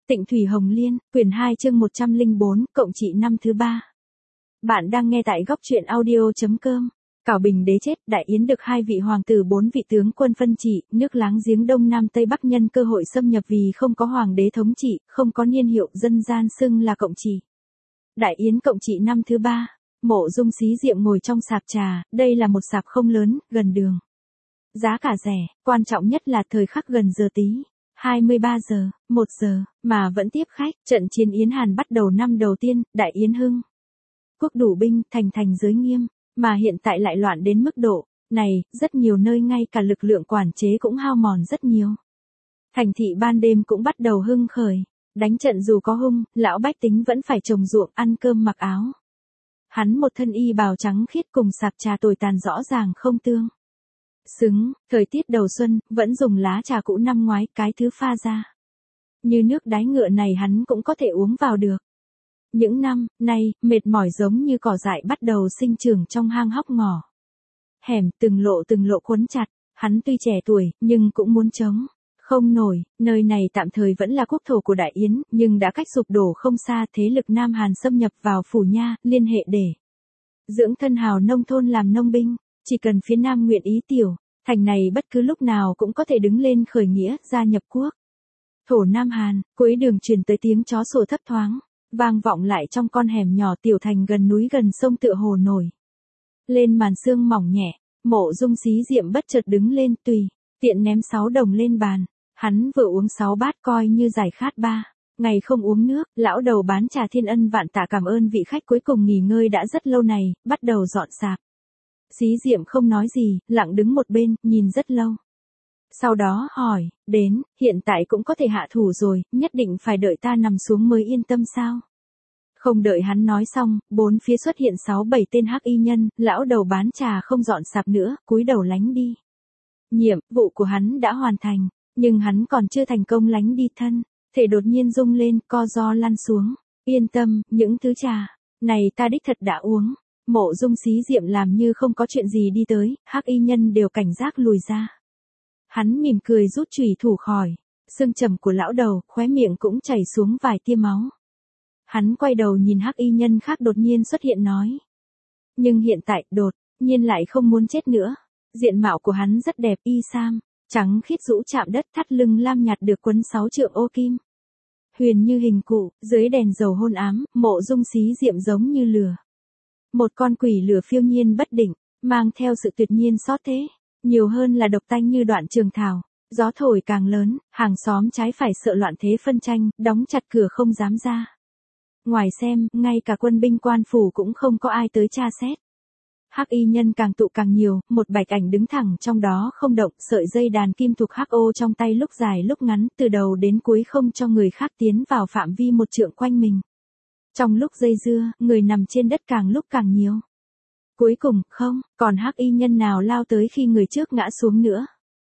Tịnh Thủy Hồng Liên, quyển 2 chương 104, cộng trị năm thứ 3. Bạn đang nghe tại góc truyện audio.com. Cảo Bình đế chết, Đại Yến được 2 vị hoàng tử 4 vị tướng quân phân trị, nước láng giếng Đông Nam Tây Bắc nhân cơ hội xâm nhập vì không có hoàng đế thống trị, không có niên hiệu dân gian xưng là cộng trị. Đại Yến cộng trị năm thứ 3. Mộ Dung Xí Diệm ngồi trong sạp trà, đây là một sạp không lớn, gần đường. Giá cả rẻ, quan trọng nhất là thời khắc gần giờ tí. 23 giờ, 1 giờ, mà vẫn tiếp khách, trận chiến Yến Hàn bắt đầu năm đầu tiên, Đại Yến hưng. Quốc đủ binh, thành giới nghiêm, mà hiện tại lại loạn đến mức độ này, rất nhiều nơi ngay cả lực lượng quản chế cũng hao mòn rất nhiều. Thành thị ban đêm cũng bắt đầu hưng khởi, đánh trận dù có hung, lão bách tính vẫn phải trồng ruộng, ăn cơm mặc áo. Hắn một thân y bào trắng khiết cùng sạp trà tồi tàn rõ ràng không tương xứng, thời tiết đầu xuân, vẫn dùng lá trà cũ năm ngoái, cái thứ pha ra. Như nước đái ngựa này hắn cũng có thể uống vào được. Những năm nay, mệt mỏi giống như cỏ dại bắt đầu sinh trưởng trong hang hốc ngỏ. Hẻm từng lộ quấn chặt, hắn tuy trẻ tuổi, nhưng cũng muốn chống không nổi, nơi này tạm thời vẫn là quốc thổ của Đại Yến, nhưng đã cách sụp đổ không xa, thế lực Nam Hàn xâm nhập vào Phủ Nha, liên hệ để dưỡng thân hào nông thôn làm nông binh. Chỉ cần phía Nam nguyện ý tiểu, thành này bất cứ lúc nào cũng có thể đứng lên khởi nghĩa, gia nhập quốc. Thổ Nam Hàn, cuối đường truyền tới tiếng chó sủa thấp thoáng, vang vọng lại trong con hẻm nhỏ tiểu thành gần núi gần sông tựa hồ nổi lên màn sương mỏng nhẹ. Mộ Dung Xí Diệm bất chợt đứng lên tùy tiện ném 6 đồng lên bàn, hắn vừa uống 6 bát coi như giải khát 3 ngày không uống nước. Lão đầu bán trà thiên ân vạn tạ cảm ơn vị khách cuối cùng nghỉ ngơi đã rất lâu này, bắt đầu dọn sạp. Xí Diệm không nói gì, lặng đứng một bên, nhìn rất lâu. Sau đó hỏi, đến, hiện tại cũng có thể hạ thủ rồi, nhất định phải đợi ta nằm xuống mới yên tâm sao? Không đợi hắn nói xong, bốn phía xuất hiện 6-7 tên hắc y nhân, lão đầu bán trà không dọn sạp nữa, cúi đầu lánh đi. Nhiệm vụ của hắn đã hoàn thành, nhưng hắn còn chưa thành công lánh đi thân, thể đột nhiên rung lên, co ro lăn xuống. Yên tâm, những thứ trà này ta đích thật đã uống. Mộ Dung Xí Diệm làm như không có chuyện gì đi tới, hắc y nhân đều cảnh giác lùi ra. Hắn mỉm cười rút chùy thủ khỏi xương trầm của lão đầu, khóe miệng cũng chảy xuống vài tia máu. Hắn quay đầu nhìn hắc y nhân khác đột nhiên xuất hiện nói. Nhưng hiện tại, đột nhiên lại không muốn chết nữa. Diện mạo của hắn rất đẹp, y sam trắng khiết rũ chạm đất, thắt lưng lam nhạt được quấn 6 trượng ô kim. Huyền như hình cụ, dưới đèn dầu hôn ám, Mộ Dung Xí Diệm giống như lửa. Một con quỷ lửa phiêu nhiên bất định, mang theo sự tuyệt nhiên xót thế, nhiều hơn là độc tanh như đoạn trường thảo. Gió thổi càng lớn, hàng xóm trái phải sợ loạn thế phân tranh, đóng chặt cửa không dám ra. Ngoài xem, ngay cả quân binh quan phủ cũng không có ai tới tra xét. Hắc y nhân càng tụ càng nhiều, một bạch ảnh đứng thẳng trong đó không động, sợi dây đàn kim thuộc hắc ô trong tay lúc dài lúc ngắn, từ đầu đến cuối không cho người khác tiến vào phạm vi một trượng quanh mình. Trong lúc dây dưa, người nằm trên đất càng lúc càng nhiều. Cuối cùng, không còn hắc y nhân nào lao tới khi người trước ngã xuống nữa.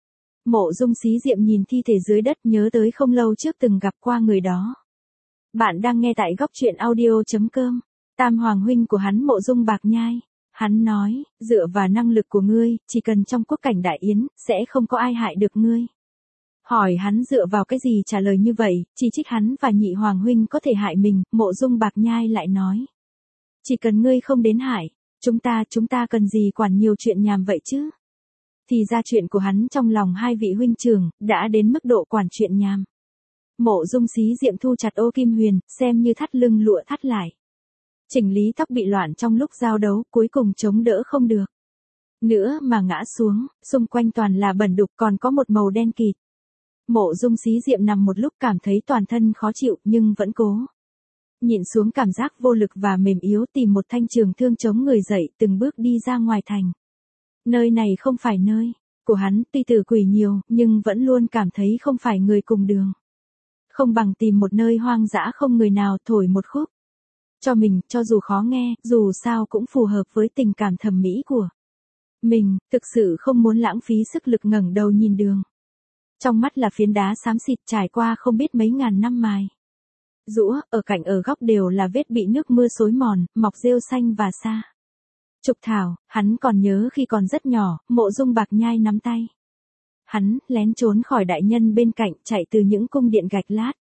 Mộ Dung Xí Diệm nhìn thi thể dưới đất, nhớ tới không lâu trước từng gặp qua người đó. Bạn đang nghe tại góc truyện audio.com. Tam hoàng huynh của hắn Mộ Dung Bạc Nhai. Hắn nói, dựa vào năng lực của ngươi, chỉ cần trong quốc cảnh Đại Yến, sẽ không có ai hại được ngươi. Hỏi hắn dựa vào cái gì trả lời như vậy, chỉ trích hắn và nhị hoàng huynh có thể hại mình. Mộ Dung Bạc Nhai lại nói. Chỉ cần ngươi không đến hại, chúng ta cần gì quản nhiều chuyện nhàm vậy chứ? Thì ra chuyện của hắn trong lòng 2 vị huynh trưởng, đã đến mức độ quản chuyện nhàm. Mộ Dung Xí Diệm thu chặt ô kim huyền, xem như thắt lưng lụa thắt lại. Chỉnh lý tóc bị loạn trong lúc giao đấu, cuối cùng chống đỡ không được nữa mà ngã xuống, xung quanh toàn là bẩn đục, còn có một màu đen kịt. Mộ Dung Xí Diệm nằm một lúc cảm thấy toàn thân khó chịu, nhưng vẫn cố nhịn xuống cảm giác vô lực và mềm yếu, tìm một thanh trường thương chống người dậy, từng bước đi ra ngoài thành. Nơi này không phải nơi của hắn, tuy tử quỷ nhiều, nhưng vẫn luôn cảm thấy không phải người cùng đường. Không bằng tìm một nơi hoang dã không người nào, thổi một khúc cho mình, cho dù khó nghe, dù sao cũng phù hợp với tình cảm thẩm mỹ của mình. Thực sự không muốn lãng phí sức lực ngẩng đầu nhìn đường. Trong mắt là phiến đá xám xịt trải qua không biết mấy ngàn năm mài rũa, ở cạnh ở góc đều là vết bị nước mưa xối mòn, mọc rêu xanh và sa trục thảo. Hắn còn nhớ khi còn rất nhỏ, Mộ Dung Bạc Nhai nắm tay hắn, lén trốn khỏi đại nhân bên cạnh, chạy từ những cung điện gạch lát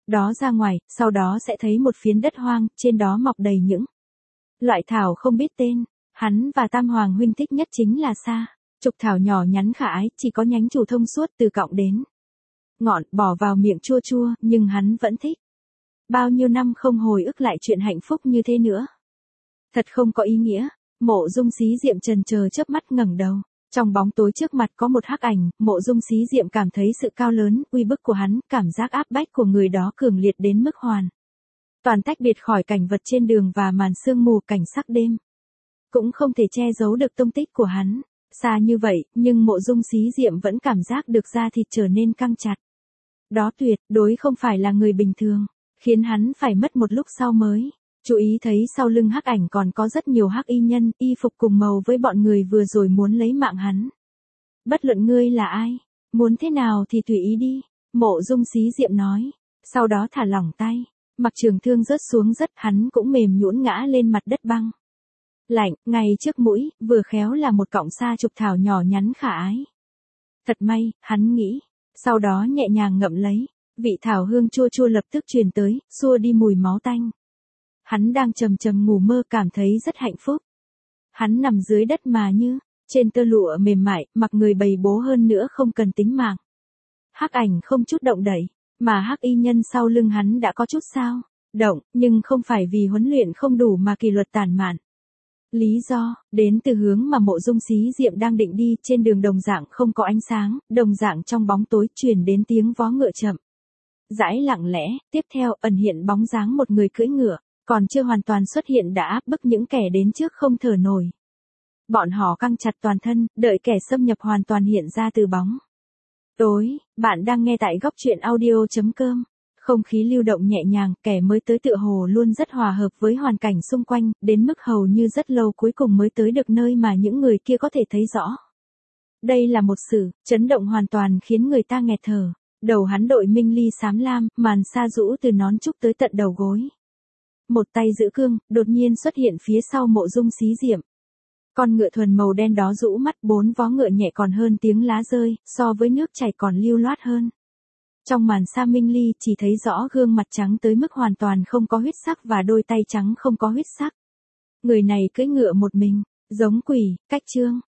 đó ra ngoài, sau đó sẽ thấy một phiến đất hoang, trên đó mọc đầy những loại thảo không biết tên. Hắn và Tam Hoàng huynh thích nhất chính là sa trục thảo nhỏ nhắn khả ái, chỉ có nhánh chủ thông suốt từ cọng đến ngọn, bỏ vào miệng chua chua, nhưng hắn vẫn thích. Bao nhiêu năm không hồi ức lại chuyện hạnh phúc như thế nữa. Thật không có ý nghĩa. Mộ Dung Xí Diệm chần chờ chớp mắt ngẩng đầu. Trong bóng tối trước mặt có một hắc ảnh, Mộ Dung Xí Diệm cảm thấy sự cao lớn, uy bức của hắn, cảm giác áp bách của người đó cường liệt đến mức hoàn toàn tách biệt khỏi cảnh vật trên đường và màn sương mù cảnh sắc đêm. Cũng không thể che giấu được tông tích của hắn. Xa như vậy, nhưng Mộ Dung Xí Diệm vẫn cảm giác được da thịt trở nên căng chặt. Đó tuyệt đối không phải là người bình thường, khiến hắn phải mất một lúc sau mới chú ý thấy sau lưng hắc ảnh còn có rất nhiều hắc y nhân, y phục cùng màu với bọn người vừa rồi muốn lấy mạng hắn. Bất luận ngươi là ai, muốn thế nào thì tùy ý đi, Mộ Dung Xí Diệm nói, sau đó thả lỏng tay, mặc trường thương rớt xuống rất, hắn cũng mềm nhũn ngã lên mặt đất băng lạnh, ngay trước mũi, vừa khéo là một cọng sa trục thảo nhỏ nhắn khả ái. Thật may, hắn nghĩ, sau đó nhẹ nhàng ngậm lấy, vị thảo hương chua chua lập tức truyền tới, xua đi mùi máu tanh. Hắn đang trầm trầm ngủ mơ cảm thấy rất hạnh phúc. Hắn nằm dưới đất mà như trên tơ lụa mềm mại, mặc người bầy bố hơn nữa không cần tính mạng. Hắc ảnh không chút động đậy, mà hắc y nhân sau lưng hắn đã có chút sao động, nhưng không phải vì huấn luyện không đủ mà kỷ luật tàn mạn. Lý do, đến từ hướng mà Mộ Dung Xí Diệm đang định đi, trên đường đồng dạng không có ánh sáng, đồng dạng trong bóng tối truyền đến tiếng vó ngựa chậm rãi lặng lẽ, tiếp theo ẩn hiện bóng dáng một người cưỡi ngựa, còn chưa hoàn toàn xuất hiện đã áp bức những kẻ đến trước không thở nổi. Bọn họ căng chặt toàn thân, đợi kẻ xâm nhập hoàn toàn hiện ra từ bóng tối. Bạn đang nghe tại góc truyện audio.com. Không khí lưu động nhẹ nhàng, kẻ mới tới tựa hồ luôn rất hòa hợp với hoàn cảnh xung quanh, đến mức hầu như rất lâu cuối cùng mới tới được nơi mà những người kia có thể thấy rõ. Đây là một sự chấn động hoàn toàn khiến người ta nghẹt thở. Đầu hắn đội minh ly xám lam, màn sa rũ từ nón trúc tới tận đầu gối. Một tay giữ cương, đột nhiên xuất hiện phía sau Mộ Dung Xí Diệm. Con ngựa thuần màu đen đó rũ mắt, bốn vó ngựa nhẹ còn hơn tiếng lá rơi, so với nước chảy còn lưu loát hơn. Trong màn sa minh ly chỉ thấy rõ gương mặt trắng tới mức hoàn toàn không có huyết sắc và đôi tay trắng không có huyết sắc. Người này cưỡi ngựa một mình, giống quỷ, cách trương.